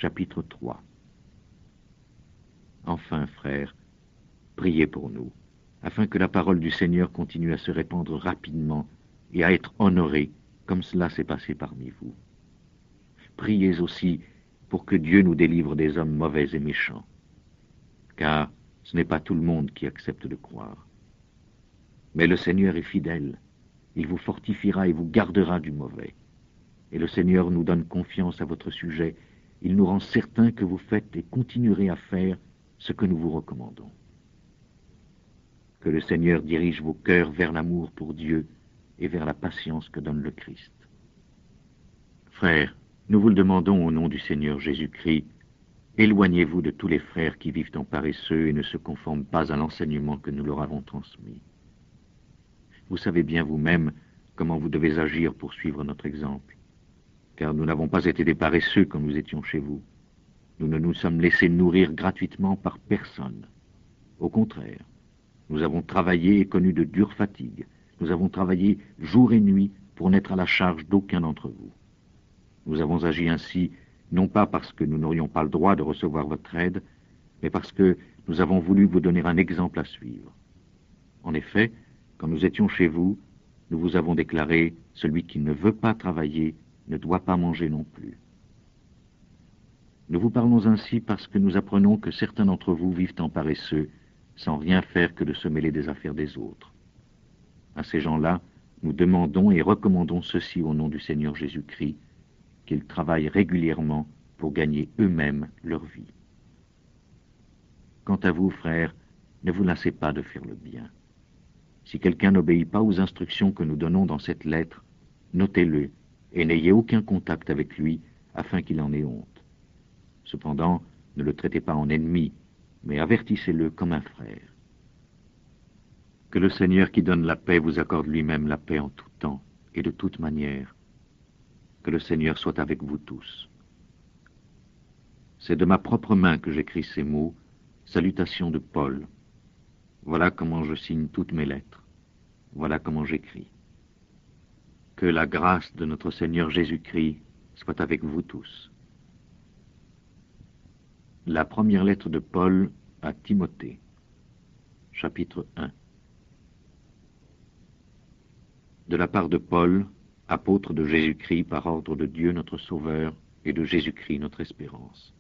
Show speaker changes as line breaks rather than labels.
chapitre 3. Enfin, frères, priez pour nous, afin que la parole du Seigneur continue à se répandre rapidement et à être honorée, comme cela s'est passé parmi vous. Priez aussi pour que Dieu nous délivre des hommes mauvais et méchants, car ce n'est pas tout le monde qui accepte de croire. Mais le Seigneur est fidèle, il vous fortifiera et vous gardera du mauvais. Et le Seigneur nous donne confiance à votre sujet, il nous rend certains que vous faites et continuerez à faire ce que nous vous recommandons. Que le Seigneur dirige vos cœurs vers l'amour pour Dieu et vers la patience que donne le Christ. Frères, nous vous le demandons au nom du Seigneur Jésus-Christ, éloignez-vous de tous les frères qui vivent en paresseux et ne se conforment pas à l'enseignement que nous leur avons transmis. Vous savez bien vous-même comment vous devez agir pour suivre notre exemple, car nous n'avons pas été des paresseux quand nous étions chez vous. Nous ne nous sommes laissés nourrir gratuitement par personne. Au contraire, nous avons travaillé et connu de dures fatigues. Nous avons travaillé jour et nuit pour n'être à la charge d'aucun d'entre vous. Nous avons agi ainsi, non pas parce que nous n'aurions pas le droit de recevoir votre aide, mais parce que nous avons voulu vous donner un exemple à suivre. En effet, quand nous étions chez vous, nous vous avons déclaré « Celui qui ne veut pas travailler ne doit pas manger non plus ». Nous vous parlons ainsi parce que nous apprenons que certains d'entre vous vivent en paresseux, sans rien faire que de se mêler des affaires des autres. À ces gens-là, nous demandons et recommandons ceci au nom du Seigneur Jésus-Christ, qu'ils travaillent régulièrement pour gagner eux-mêmes leur vie. Quant à vous, frères, ne vous lassez pas de faire le bien. Si quelqu'un n'obéit pas aux instructions que nous donnons dans cette lettre, notez-le et n'ayez aucun contact avec lui afin qu'il en ait honte. Cependant, ne le traitez pas en ennemi, mais avertissez-le comme un frère. Que le Seigneur qui donne la paix vous accorde lui-même la paix en tout temps et de toute manière. Que le Seigneur soit avec vous tous. C'est de ma propre main que j'écris ces mots, salutations de Paul. Voilà comment je signe toutes mes lettres. Voilà comment j'écris. Que la grâce de notre Seigneur Jésus-Christ soit avec vous tous. La première lettre de Paul à Timothée, chapitre 1. De la part de Paul, apôtre de Jésus-Christ par ordre de Dieu notre Sauveur et de Jésus-Christ notre espérance.